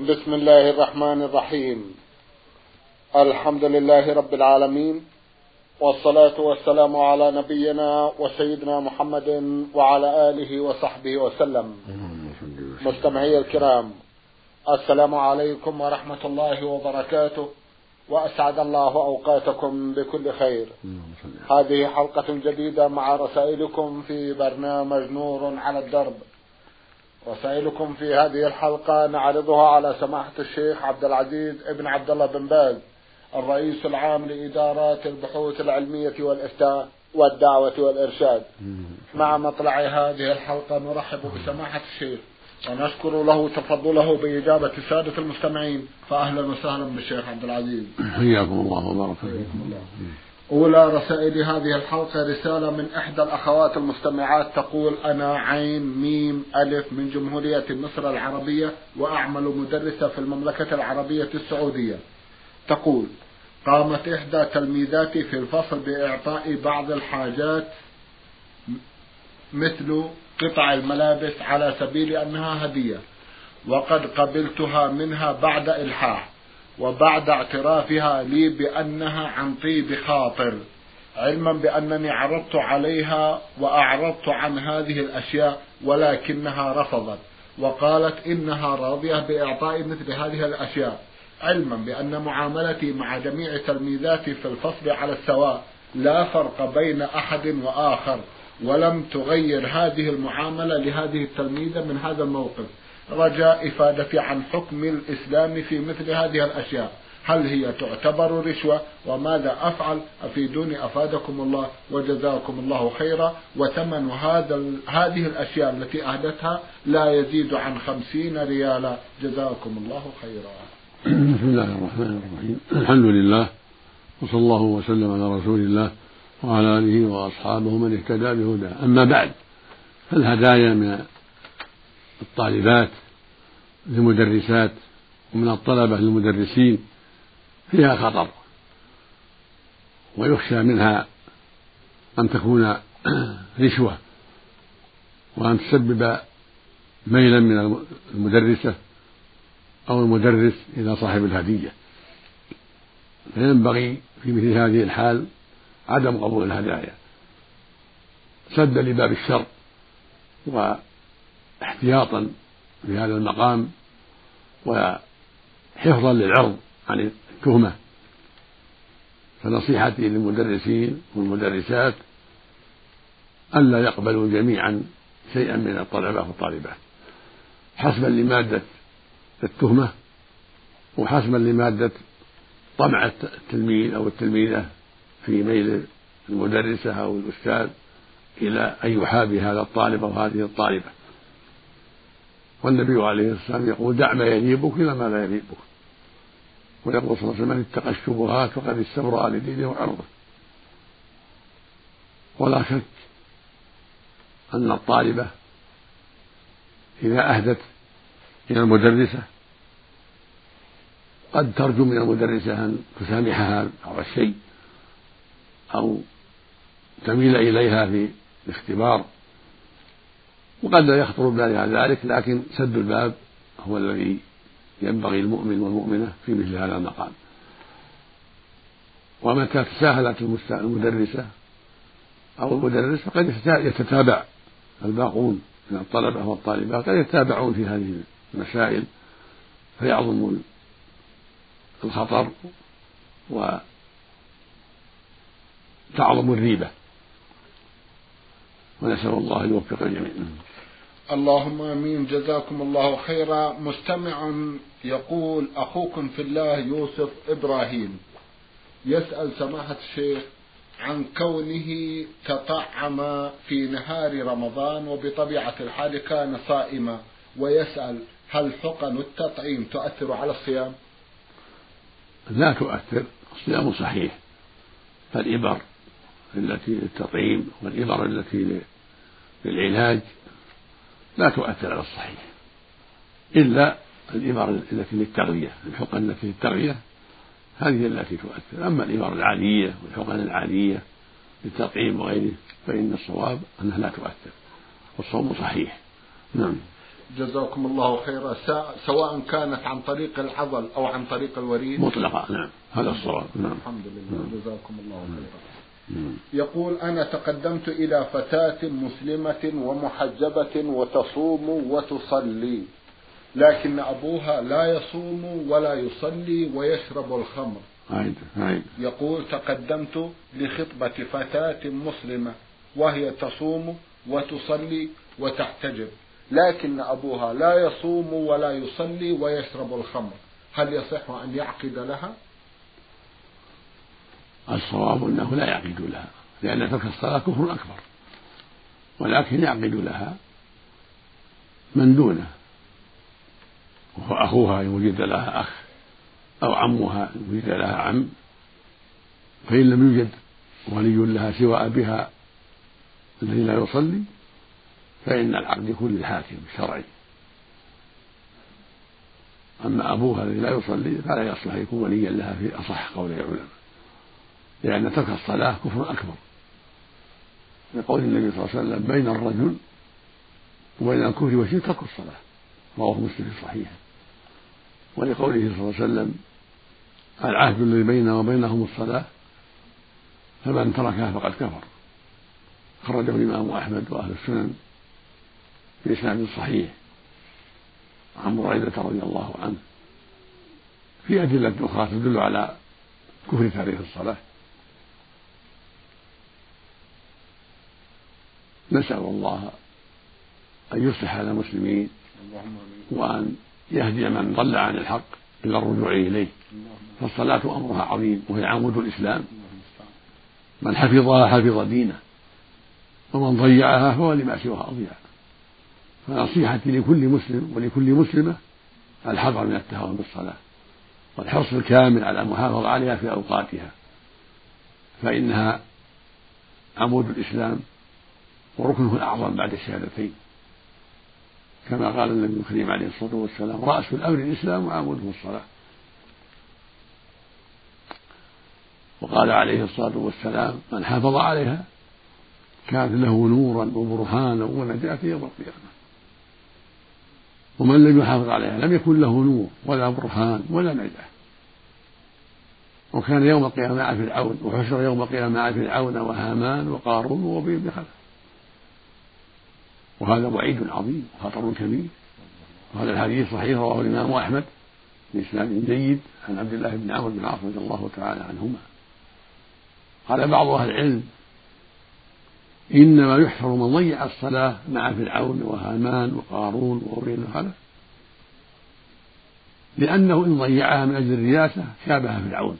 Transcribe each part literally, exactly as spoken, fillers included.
بسم الله الرحمن الرحيم. الحمد لله رب العالمين، والصلاة والسلام على نبينا وسيدنا محمد وعلى آله وصحبه وسلم. مستمعي الكرام، السلام عليكم ورحمة الله وبركاته، وأسعد الله أوقاتكم بكل خير. هذه حلقة جديدة مع رسائلكم في برنامج نور على الدرب. رسائلكم في هذه الحلقة نعرضها على سماحة الشيخ عبد العزيز ابن عبد الله بن باز، الرئيس العام لإدارات البحوث العلمية والإفتاء والدعوة والإرشاد. مع مطلع هذه الحلقة نرحب بسماحة الشيخ ونشكر له تفضله بإجابة السادة المستمعين، فأهلا وسهلا بالشيخ عبد العزيز. حياكم الله وبارك فيكم. أولى رسائل هذه الحلقة رسالة من إحدى الأخوات المستمعات تقول: أنا عين ميم ألف من جمهورية مصر العربية، وأعمل مدرسة في المملكة العربية السعودية. تقول: قامت إحدى تلميذاتي في الفصل بإعطاء بعض الحاجات مثل قطع الملابس على سبيل أنها هدية، وقد قبلتها منها بعد إلحاح وبعد اعترافها لي بأنها عن طيب خاطر، علما بأنني عرضت عليها وأعرضت عن هذه الأشياء، ولكنها رفضت وقالت إنها راضية بإعطاء مثل هذه الأشياء، علما بأن معاملتي مع جميع تلميذاتي في الفصل على السواء، لا فرق بين أحد وآخر، ولم تغير هذه المعاملة لهذه التلميذة من هذا الموقف. رجاء إفادتي عن حكم الإسلام في مثل هذه الأشياء، هل هي تعتبر رشوة؟ وماذا أفعل؟ أفيدوني أفادكم الله وجزاكم الله خيرا. وثمن هذا هذه الأشياء التي أهدتها لا يزيد عن خمسين ريالا، جزاكم الله خيرا. بسم الله الرحمن الرحيم. الحمد لله، وصلى الله وسلم على رسول الله وعلى آله وأصحابه من اهتدى بهداه. أما بعد، فالهدايا من الطالبات للمدرسات ومن الطلبة للمدرسين فيها خطر، ويخشى منها أن تكون رشوة، وأن تسبب ميلا من المدرسة أو المدرس إلى صاحب الهدية، فينبغي في مثل هذه الحال عدم قبول الهدايا سدا لباب الشر واحتياطا في هذا المقام، وحفظا للعرض عن التهمة. فنصيحتي للمدرسين والمدرسات ألا يقبلوا جميعا شيئا من الطلبة والطالبات، حسبا لمادة التهمة وحسبا لمادة طمع التلميذ أو التلميذة في ميل المدرسة أو الأستاذ إلى أن يحابي هذا الطالب أو هذه الطالبة. والنبي عليه الصلاة والسلام يقول: دع ما يريبك إلى ما لا يريبك. ويقول صلى الله عليه وسلم: من اتقى الشبهات فقد استبرأ لدينه وعرضه. ولا شك أن الطالبة إذا أهدت إلى المدرسة قد ترجو من المدرسة أن تسامحها بعض الشيء أو تميل إليها في الاختبار، وقد لا يخطر ببالها ذلك، لكن سد الباب هو الذي ينبغي المؤمن والمؤمنة في مثل هذا المقام. ومتى تساهلت المدرسة أو المدرس فقد يتتابع الباقون من الطلبة والطالبات، قد يتابعون في هذه المسائل فيعظم الخطر وتعظم الريبة، ونسأل الله أن يوفق الجميع. اللهم آمين، جزاكم الله خيرا. مستمع يقول: أخوكم في الله يوسف إبراهيم يسأل سماحة الشيخ عن كونه تطعم في نهار رمضان وبطبيعة الحال كان صائما، ويسأل: هل حقن التطعيم تؤثر على الصيام؟ لا تؤثر، الصيام صحيح. فالإبر التي للتطعيم والإبر التي للعلاج لا تؤثر على الصحيح، إلا الإبر التي للتغذية، الحقن التي للتغذية هذه التي تؤثر. أما الإبر العادية والحقن العادية للتطعيم وغيره فإن الصواب أنها لا تؤثر، والصوم صحيح. نعم. جزاكم الله خيرا. سواء كانت عن طريق العضل أو عن طريق الوريد مطلقا. نعم هذا الصواب. نعم. الحمد لله. جزاكم الله خيرا. يقول: أنا تقدمت إلى فتاة مسلمة ومحجبة وتصوم وتصلي، لكن أبوها لا يصوم ولا يصلي ويشرب الخمر. عيد. عيد. يقول: تقدمت لخطبة فتاة مسلمة وهي تصوم وتصلي وتحتجب، لكن أبوها لا يصوم ولا يصلي ويشرب الخمر، هل يصح أن يعقد لها؟ الصواب أنه لا يعقد لها، لأن ترك الصلاة كفر أكبر، ولكن يعقد لها من دونه، وهو أخوها إن وجد لها أخ، أو عمها إن وجد لها عم. فإن لم يوجد ولي لها سوى أبيها الذي لا يصلي، فإن العقد يكون للحاكم الشرعي. أما أبوها الذي لا يصلي فلا يصلح يكون وليا لها في أصح قول العلماء، لأن ترك الصلاة كفر أكبر، لقول النبي صلى الله عليه وسلم: بين الرجل وبين الكفر والشرك ترك الصلاة، رواه مسلم في صحيحه. ولقوله صلى الله عليه وسلم: العهد الذي بيننا وبينهم الصلاة، فمن تركها فقد كفر. خرجه الإمام أحمد وأهل السنن بإسناد صحيح عن بريدة رضي الله عنه، في أدلة أخرى تدل على كفر تاريخ الصلاة. نسأل الله أن يصلح على المسلمين، وأن يهدي من ضل عن الحق إلى الرجوع إليه، فالصلاة أمرها عظيم وهي عمود الإسلام، من حفظها حفظ دينه، ومن ضيعها فهو لما سواها أضيع. فنصيحتي لكل مسلم ولكل مسلمة الحذر من التهاون بالصلاة، والحرص الكامل على المحافظة عليها في أوقاتها، فإنها عمود الإسلام وركنه الأعظم بعد الشهادتين، كما قال النبي الكريم عليه الصلاة والسلام: رأس الأمر الإسلام وعموده الصلاة. وقال عليه الصلاة والسلام: من حافظ عليها كانت له نورا وبرهانا ونجاة يوم القيامة، ومن لم يحافظ عليها لم يكن له نور ولا برهان ولا نجاة. وكان يوم القيامة مع فرعون، وحشر يوم القيامة مع فرعون وهامان وقارون وأبي بن خلف، وهذا وعيد عظيم وخطر كبير. وهذا الحديث صحيح، رواه الإمام أحمد بإسناد جيد عن عبد الله بن عمرو بن العاص رضي الله تعالى عنهما. قال بعض أهل العلم: إنما يحشر من ضيع الصلاة مع فرعون وهامان وقارون وأبي بن خلف، لأنه إن ضيعها من أجل الرياسة شابه فرعون،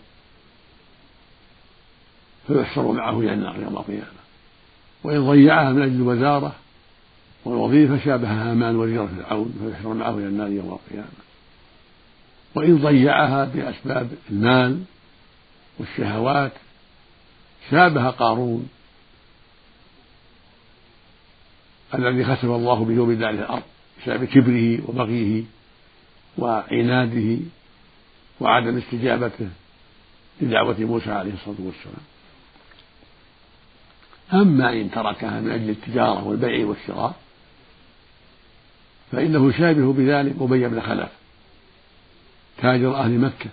فيحشر معه إلى النار يوم القيامة. وإن ضيعها من أجل الوزارة والوظيفة شابه هامان وزير فرعون، فيحشر معه إلى النار يوم القيامة. وإن ضيعها بأسباب المال والشهوات شابه قارون الذي خسف الله به وبداره الأرض بسبب كبره وبغيه وعناده وعدم استجابته لدعوة موسى عليه الصلاة والسلام. أما إن تركها من أجل التجارة والبيع والشراء فإنه شابه بذلك أبي بن خلف تاجر أهل مكة،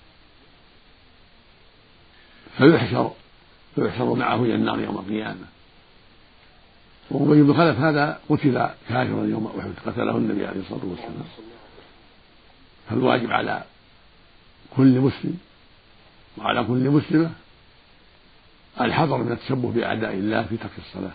فيحشر فيحشر معه إلى النار يوم القيامة. وأبي بن خلف هذا قتل كافرا يوم أحد، قتله النبي عليه الصلاة والسلام. فالواجب على كل مسلم وعلى كل مسلمة الحذر من التشبه بأعداء الله في ترك الصلاة،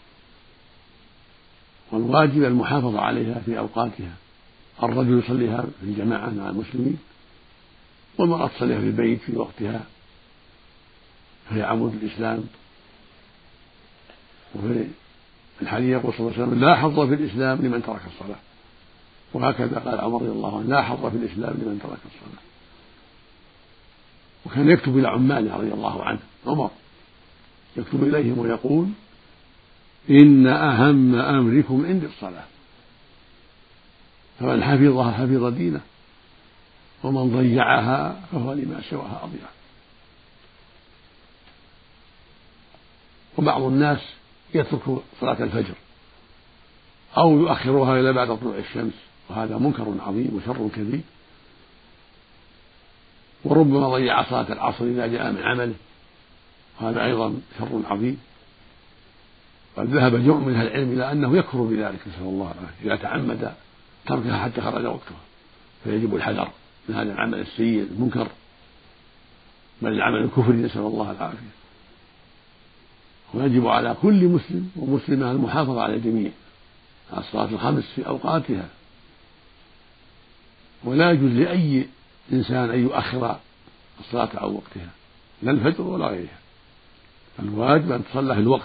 والواجب المحافظة عليها في أوقاتها. الرجل يصليها في الجماعة مع المسلمين، والمرأة تصليها في البيت في وقتها، فهي عمود الإسلام. وفي الحديث يقول صلى الله عليه وسلم: لا حظ في الإسلام لمن ترك الصلاة. وهكذا قال عمر رضي الله عنه: لا حظ في الإسلام لمن ترك الصلاة. وكان يكتب إلى عماله رضي الله عنه، عمر يكتب إليهم ويقول: إن أهم أمركم عندي الصلاة، فمن حفظها حفظ دينه، ومن ضيعها فهو لما سواها أضيع. وبعض الناس يترك صلاة الفجر أو يؤخرها إلى بعد طلوع الشمس، وهذا منكر عظيم وشر كبير. وربما ضيع صلاة العصر إذا جاء من عمله، وهذا أيضا شر عظيم. قد ذهب جمع من أهل العلم إلى أنه يكفر بذلك، نسأل الله العافية، إذا تعمد تركها حتى خرج وقتها، فيجب الحذر من هذا العمل السيء المنكر، بل العمل الكفري، نسأل الله العافية. ويجب على كل مسلم ومسلمة المحافظة على الجميع، على الصلاة الخمس في أوقاتها، ولا يجوز لأي إنسان أن يؤخر الصلاة عن وقتها، لا الفجر ولا غيرها. الواجب أن تصلى في الوقت،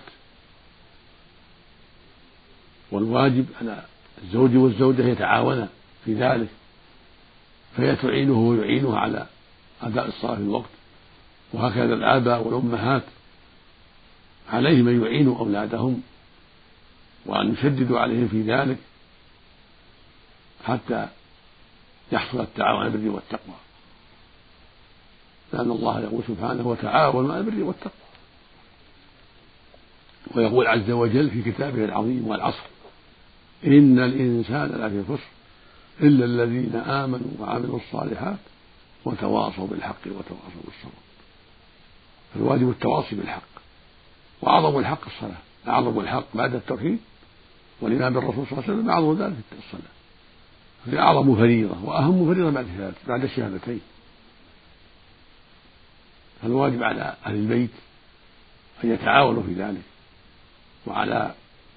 والواجب على الزوج والزوجة يتعاونا في ذلك، فهي تعينه ويعينها على أداء الصلاة في الوقت. وهكذا الآباء والأمهات عليهم أن يعينوا أولادهم وأن يشددوا عليهم في ذلك حتى يحصل التعاون على البر والتقوى، لأن الله يقول سبحانه: وتعاونوا على البر والتقوى. ويقول عز وجل في كتابه العظيم: والعصر إن الإنسان لفي خسر إلا الذين آمنوا وعملوا الصالحات وتواصوا بالحق وتواصوا بالصبر. فالواجب التواصي بالحق، وأعظم الحق الصلاة، أعظم الحق بعد التوحيد والإيمان بالرسول صلى الله عليه وسلم أعظم ذلك الصلاة، هي أعظم فريضة وأهم فريضة بعد بعد الشهادتين. فالواجب على أهل البيت أن يتعاونوا في ذلك، وعلى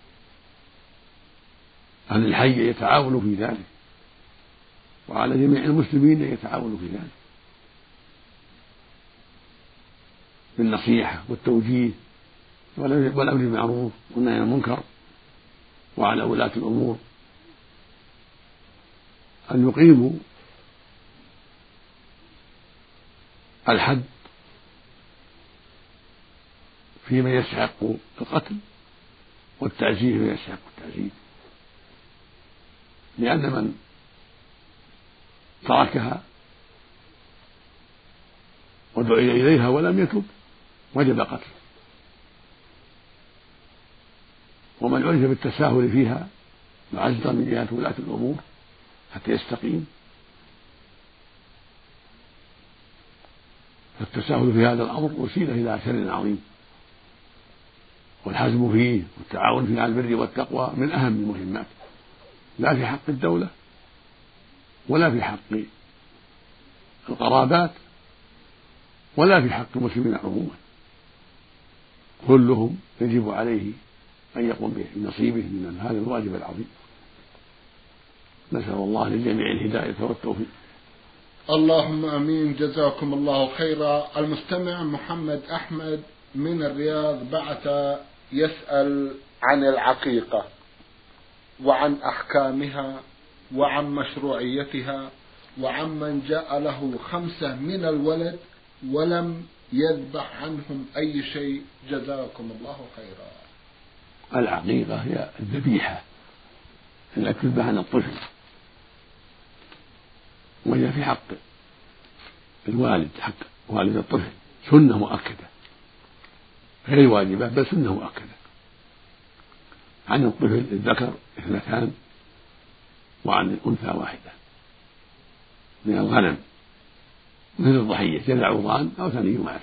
أهل الحي أن يتعاونوا في ذلك، وعلى جميع المسلمين أن يتعاونوا في ذلك بالنصيحة والتوجيه والأمر بالمعروف والنهي عن المنكر. وعلى ولاة الأمور أن يقيموا الحد فيما يستحق القتل والتعزير فيما يستحق التعزير، لأن من تركها ودعي إليها ولم يتب وجب قتله، ومن عرف بالتساهل فيها معزرا من جهة ولاة الأمور حتى يستقيم، فالتساهل في هذا الأمر وسيلة إلى شر عظيم. والحزم فيه والتعاون فيه على البر والتقوى من أهم المهمات، لا في حق الدولة ولا في حق القرابات ولا في حق المسلمين عموما، كلهم يجب عليه أن يقوم بنصيبه من هذا الواجب العظيم. نسأل الله للجميع الهداية والتوفيق. اللهم امين. جزاكم الله خيرا. المستمع محمد احمد من الرياض بعث يسأل عن العقيقة وعن احكامها وعن مشروعيتها، وعن من جاء له خمسة من الولد ولم يذبح عنهم اي شيء. جزاكم الله خيرا. العقيقة هي الذبيحة التي تذبح عن الطفل، وهي في حق الوالد، حق والد الطفل، سنة مؤكدة غير واجبة بل سنة مؤكدة. عن الطفل الذكر اثنتان وعن الأنثى واحدة من الغنم مثل الضحية، جذع ضان أو ثني معز.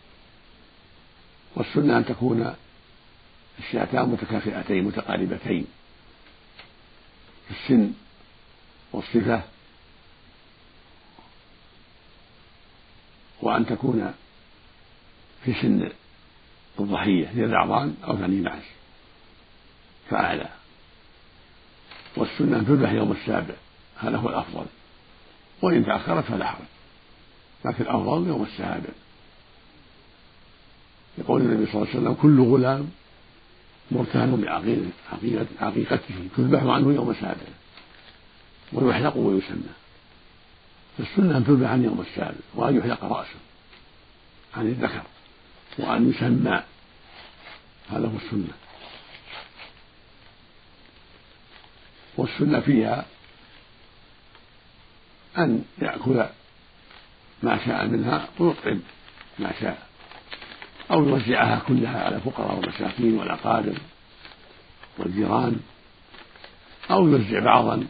والسنة أن تكون الشاتان متكافئتين متقاربتين في السن والصفة، وأن تكون في سن الضحية جذع ضان أو ثني معز فأعلى. والسنة أن تذبح يوم السابع، هذا هو الأفضل، وإن تأخرت فلا حرج، لكن الأفضل يوم السابع. يقول النبي صلى الله عليه وسلم: كل غلام مرتهن بعقيقته تذبح عنه يوم السابع ويحلق ويسمى. فالسنة أن تذبح عن يوم السابع، وأن يحلق رأسه عن الذكر، وأن يسمى، هذا هو السنة. والسنة فيها أن يأكل ما شاء منها ويطعم ما شاء، أو يوزعها كلها على الفقراء والمساكين والأقارب والجيران أو يوزع بعضا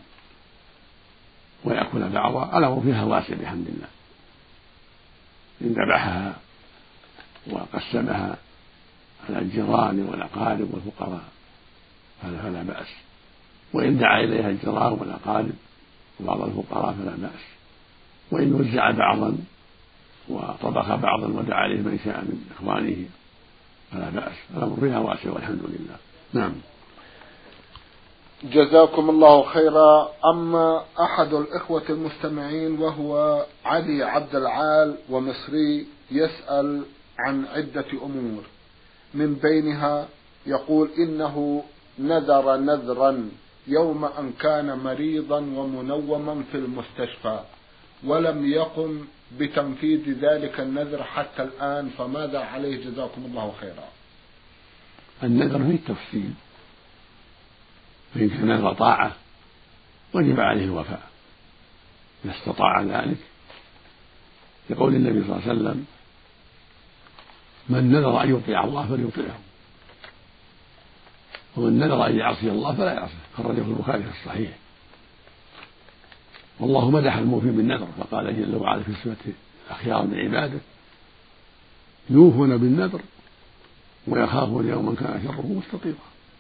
ويأكل بعضا، الأمر فيها واسع بحمد الله. إن ذبحها وقسمها على الجيران والأقارب والفقراء فلا, فلا بأس، وإن دعا إليها الجيران والأقارب وبعض الفقراء فلا بأس، وإن وزع بعضا وطبخ بعضا ودعا إليه من شاء من إخوانه فلا بأس، الأمر فيها واسع والحمد لله. نعم. جزاكم الله خيرا. أما أحد الإخوة المستمعين وهو علي عبد العال ومصري يسأل عن عدة أمور، من بينها يقول إنه نذر نذرا يوم أن كان مريضا ومنوما في المستشفى ولم يقم بتنفيذ ذلك النذر حتى الآن، فماذا عليه جزاكم الله خيرا؟ النذر فيه تفصيل، فإن كان نذر طاعة وجب عليه الوفاء إذا استطاع ذلك، يقول النبي صلى الله عليه وسلم: من نذر أن يطيع الله فليطيعه، ومن نذر أن يعصي الله فلا يعصيه، خرجه البخاري في الصحيح. والله مدح الموفي بالنذر فقال جل وعلا في صفة الأخيار من عباده: يوفون بالنذر ويخافون يوما كان شره مستطيرا.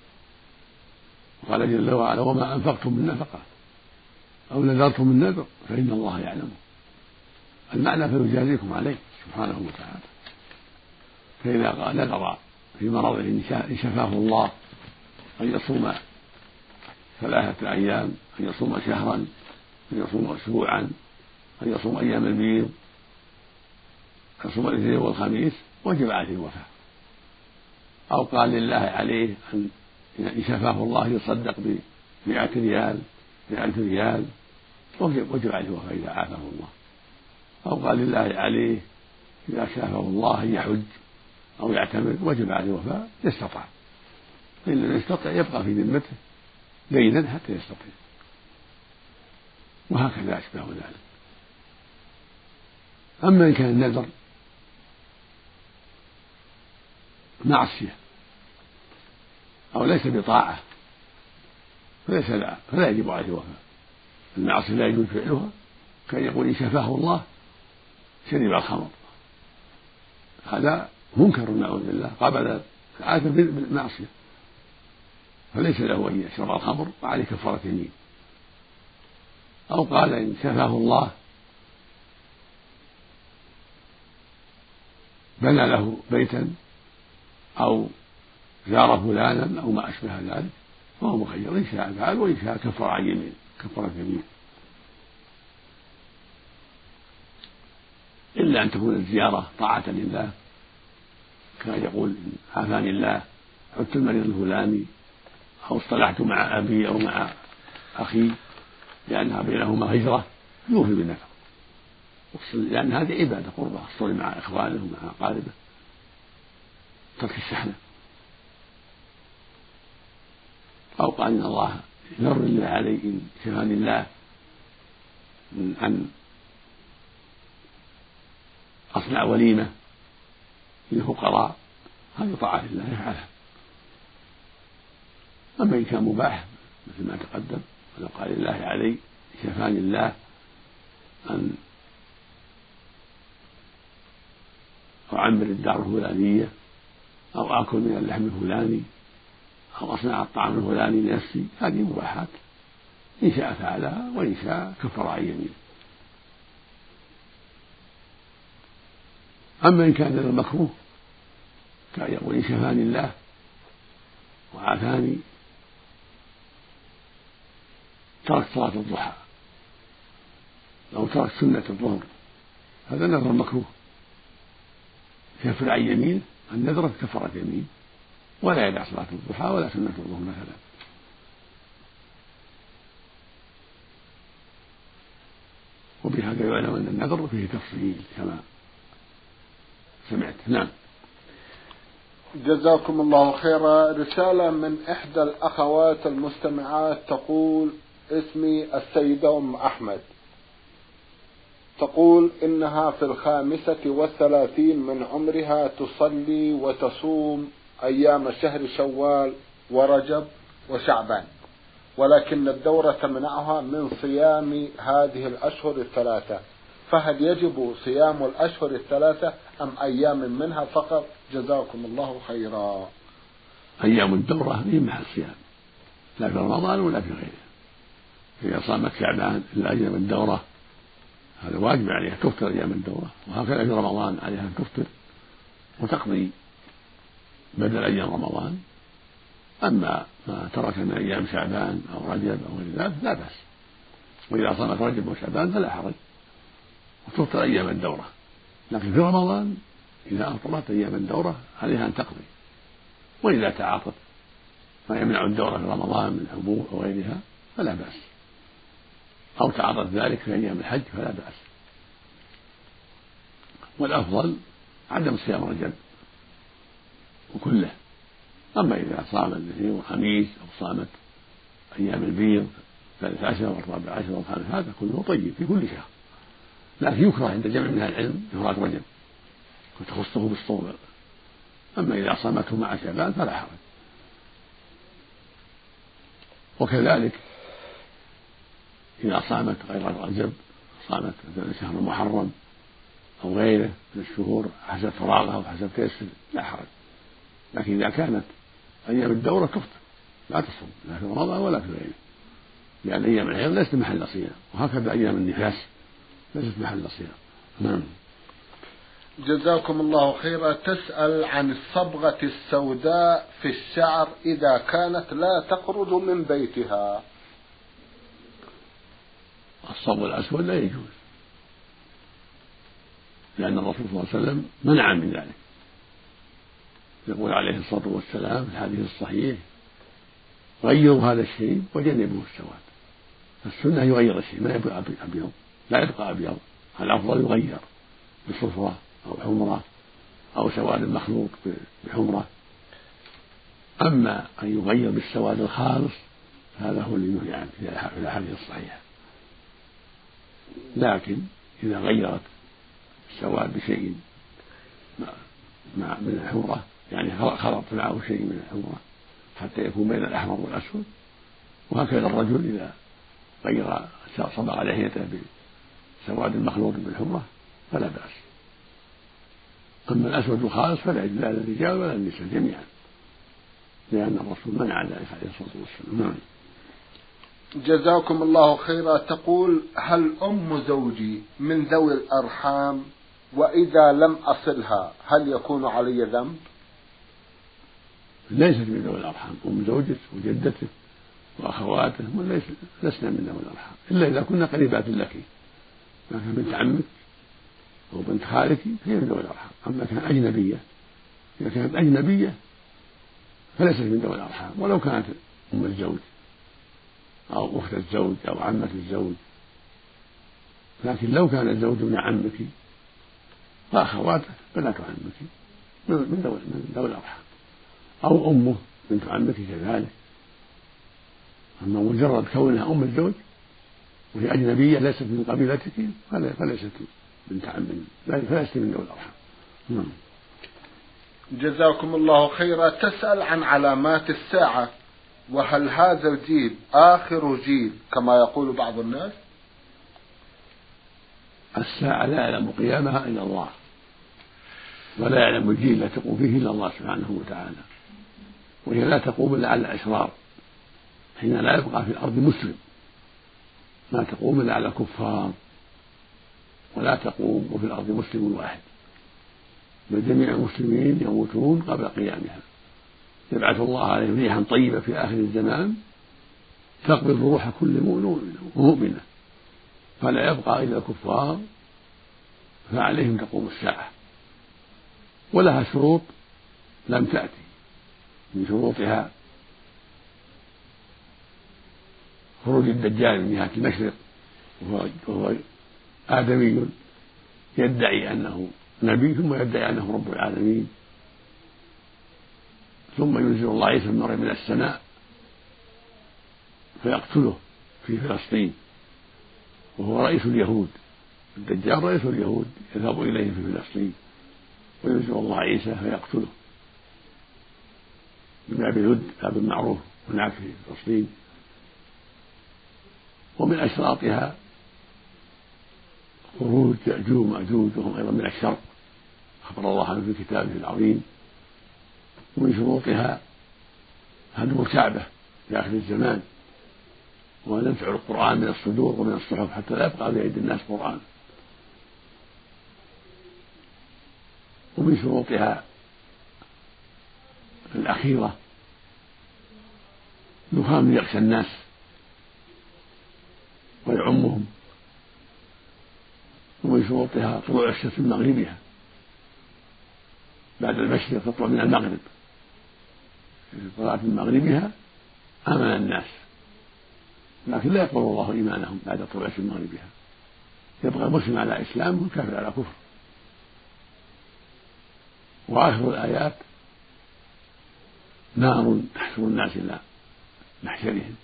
وقال جل وعلا: وما أنفقتم من نفقة أو نذرتم من نذر فإن الله يعلمه. المعنى فيجازيكم عليه سبحانه وتعالى. فإذا نذر في مرضه إن شفاه الله أن يصوم ثلاثة أيام، أن يصوم شهرا، أن يصوم أسبوعا، أن يصوم أيام البيض، أن يصوم الاثنين والخميس، وجب عليه الوفاء. أو قال لله عليه أن إن شفاه الله يصدق بمئة ريال بألف ريال، وجب عليه الوفاء إذا عافاه الله. أو قال لله عليه إذا شافه الله أن يحج أو يعتمر، وجب عليه الوفاء يستطاع، فإن لم يستطع يبقى في ذمته دينا حتى يستطيع، وهكذا أشبه ذلك. أما إن كان النذر معصية أو ليس بطاعة فليس لا فلا يجب عليه الوفاء. المعصية لا يجوز فعلها، كان يقول إن شفاه الله شرب الخمر، هذا منكر نعوذ بالله قابل العاثر بالمعصية، فليس له أن يشرب الخمر وعليه كفارة يمين. أو قال إن شفاه الله بنى له بيتا أو زار فلانا أو ما أشبه ذلك، فهو مخير، إن شاء فعل وإن شاء كفر عن يمين كفارة يمين، إلا أن تكون الزيارة طاعة لله، كان يقول عافاني الله عدت المريض الفلاني، أو اصطلحت مع أبي أو مع أخي لأنها بينهما هجرة، يوفي بالنذر، لأن هذه عبادة قربة، الصلاة مع إخوانه ومع أقاربه، ترك الشحنة. أو قال إن الله ينر الله علي إن شفاني الله من أن أصنع وليمة للفقراء، هذه طاعة الله يفعلها. أما إن كان مباح مثل ما تقدم، ولو قال الله علي شفاني الله أن أعمر الدار الفلانية أو آكل من اللحم الفلاني أو أصنع الطعام الفلاني لنفسي، هذه مباحات، إن شاء فعلها وإن شاء كفر عن يمينه. أما إن كان المكروه كان يقول إن شفاني الله وعافاني ترك صلاة الضحى أو ترك سنة الظهر، هذا نذر مكروه يكفر عن يمينه، النذر كفرة يمين، ولا يدع صلاة الضحى ولا سنة الظهر مثلا. وبهذا يعلم أن النذر فيه تفصيل كما سمعت. نعم. جزاكم الله خيرا. رسالة من إحدى الأخوات المستمعات تقول: اسمي السيدة أم أحمد، تقول إنها في الخامسة والثلاثين من عمرها، تصلي وتصوم أيام شهر شوال ورجب وشعبان، ولكن الدورة تمنعها من صيام هذه الأشهر الثلاثة، فهل يجب صيام الأشهر الثلاثة أم أيام منها فقط؟ جزاكم الله خيرا. أيام الدورة هي محل الصيام، لا في رمضان ولا في غيره. إذا صامت شعبان إلا أيام الدورة هذا واجب عليها تفطر أيام الدورة، وهكذا في رمضان عليها أن تفطر وتقضي بدل أيام رمضان. أما ما ترك من أيام شعبان أو رجب أو غير ذلك لا بأس، وإذا صامت رجب وشعبان فلا حرج وتفطر أيام الدورة. لكن في رمضان إذا أفطرت أيام الدورة عليها أن تقضي، وإذا تعاطت ما يمنع الدورة في رمضان من حبوب أو غيرها فلا بأس، أو تعاطت ذلك في أيام الحج فلا بأس. والأفضل عدم صيام رجب وكله. أما إذا صام الاثنين والخميس أو صامت أيام البيض الثالث عشر والرابع عشر والخامس هذا كله طيب في كل شهر، لكن يكره عند جمع من العلم إفراد رجب وتخصه بالصوم. أما إذا صامته مع شعبان فلا حرج. وكذلك إذا صامت غير رجب، صامت مثلا شهر محرم أو غيره من الشهور حسب فراغها وحسب تيسر لا حرج. لكن إذا كانت أيام الدورة تفطر لا تصوم لا في رمضان ولا في غيره، لأن أيام الحيض ليست محل صيام، وهكذا أيام النفاس ليست محل صيام. نعم. جزاكم الله خيرا. تسأل عن الصبغة السوداء في الشعر إذا كانت لا تخرج من بيتها. الصبغ الأسود لا يجوز، لأن الرسول صلى الله عليه وسلم منع من ذلك. يقول عليه الصلاة والسلام في الحديث الصحيح: غيروا هذا الشيء وجنبوه السواد. فالسنة يغير الشيء، ما يبقى أبيض، لا يبقى أبيض، الأفضل يغير بصفرة أو حمرة أو سواد مخلوط بحمرة. أما أن يغير بالسواد الخالص هذا هو اللي نهي عنه في الأحاديث الصحيحة. لكن إذا غيرت السواد بشيء مع من الحمرة، يعني خلط معه شيء من الحمرة حتى يكون بين الأحمر والأسود، وهكذا الرجل إذا غير صبغ لحيته بسواد مخلوط بالحمرة فلا بأس. أما الأسود الخالص فلا يجوز لا للرجال ولا للنساء جميعا، لأن الرسول منع ذلك عليه الصلاة والسلام. نعم. جزاكم الله خيرا. تقول: هل أم زوجي من ذوي الأرحام؟ وإذا لم أصلها هل يكون علي ذنب؟ ليست من ذوي الأرحام. أم زوجك وجدتك وأخواته لسنا من ذوي الأرحام، إلا إذا كنا قريبات لك، لكن بنت عمك أو بنت خالك هي من ذوي الأرحام. أما كانت أجنبية، إذا كانت أجنبية فليست من ذوي الأرحام، ولو كانت أم الزوج أو أخت الزوج أو عمة الزوج. لكن لو كان الزوج من عمك فأخواته بنات عمك من ذوي الأرحام، أو أمه بنت عمك كذلك. أما مجرد كونها أم الزوج وهي أجنبية ليست من قبيلتك فليست بنت عم، فليست من ذوي الأرحام. نعم. جزاكم الله خيرا. تسأل عن علامات الساعة، وهل هذا الجيل آخر جيل كما يقول بعض الناس؟ الساعة لا يعلم قيامها إلا الله، ولا يعلم الجيل لا تقوم فيه إلا الله سبحانه وتعالى، وهي لا تقوم إلا على الأشرار حين لا يبقى في الأرض مسلم، ما تقوم إلا على الكفار، ولا تقوم وفي الأرض مسلم واحد، بل جميع المسلمين يموتون قبل قيامها. يبعث الله عليهم ريحا طيبة في آخر الزمان تقبض روح كل مؤمنة، فلا يبقى إلا الكفار، فعليهم تقوم الساعة. ولها شروط لم تأتي، من شروطها خروج الدجال من جهة المشرق وهو آدمي يدعي أنه نبي ثم يدعي أنه رب العالمين، ثم ينزل الله عيسى بن مريم من السماء فيقتله في فلسطين وهو رئيس اليهود. الدجال رئيس اليهود يذهب إليه في فلسطين، وينزل الله عيسى فيقتله بباب الود، باب معروف هناك في فلسطين، ومن أشراطها خروج يأجوج ومأجوج وهم أيضا من الشر، أخبر الله عنه في كتابه العظيم. ومن شروطها هدم الكعبة في آخر الزمان، وننزع القرآن من الصدور ومن الصحف حتى لا يبقى بأيدي الناس قرآن. ومن شروطها الأخيرة دخان يغشى الناس ويعمهم. ومن شروطها طلوع الشمس من مغربها، بعد المشرق تطلع من المغرب، طلعت من مغربها آمن الناس، لكن لا يقبل الله إيمانهم بعد طلوع الشمس من مغربها، يبقى المسلم على إسلام والكافر على كفر. وآخر الآيات نار تحشر الناس إلى محشرهم،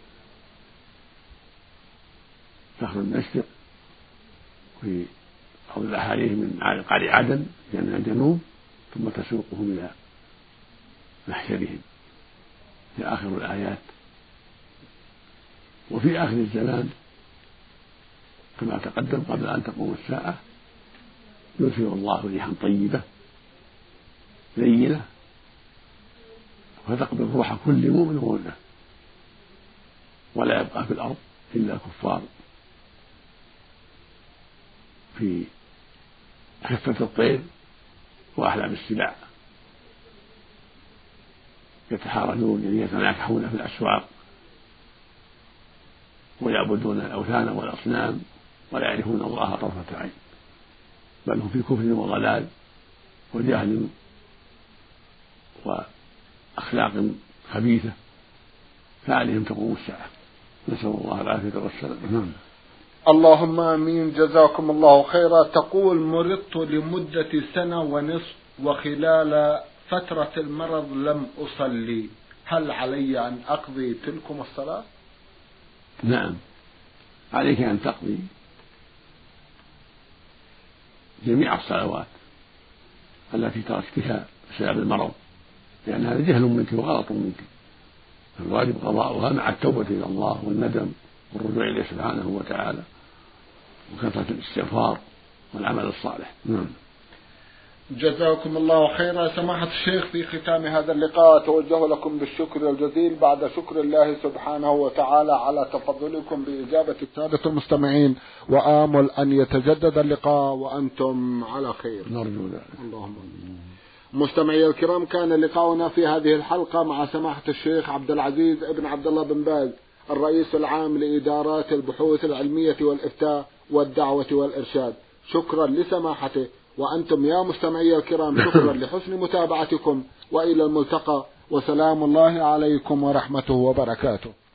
تخرج المشرق في بعض الأحاديث من قعر عدن من الجنوب ثم تسوقهم إلى محشرهم في آخر الآيات. وفي آخر الزمان كما تقدم قبل أن تقوم الساعة يرسل الله ريحا طيبة لينة فتقبل روح كل مؤمن ومؤمنة، ولا يبقى في الأرض إلا كفار في خفة الطير وأحلام السباع، يتحارجون يعني يتناكحون في الأسواق ويعبدون الأوثان والأصنام ولا يعرفون الله طرفة عين، بل هم في كفر وضلال وجهل وأخلاق خبيثة، فعليهم تقوم الساعة. نسأل الله العافية والسلامة. اللهم آمين. جزاكم الله خيرا. تقول: مرضت لمدة سنة ونصف وخلال فترة المرض لم أصلي، هل علي أن أقضي تلكم الصلاة؟ نعم، عليك أن تقضي جميع الصلوات التي تركتها بسبب المرض، لأن هذا جهل منك وغلط منك، الواجب قضاؤها مع التوبة إلى الله والندم والرجوع إليه سبحانه وتعالى وكثرة الاستغفار والعمل الصالح. نعم. جزاكم الله خيرا. سماحة الشيخ، في ختام هذا اللقاء أتوجه لكم بالشكر الجزيل بعد شكر الله سبحانه وتعالى على تفضلكم بإجابة السادة المستمعين، وآمل أن يتجدد اللقاء وأنتم على خير. نرجو ذلك. اللهم آمين. مستمعي الكرام، كان لقاؤنا في هذه الحلقة مع سماحة الشيخ عبد العزيز ابن عبد الله بن باز، الرئيس العام لإدارات البحوث العلمية والإفتاء والدعوة والإرشاد. شكرا لسماحته، وأنتم يا مستمعي الكرام شكرا لحسن متابعتكم، وإلى الملتقى، وسلام الله عليكم ورحمته وبركاته.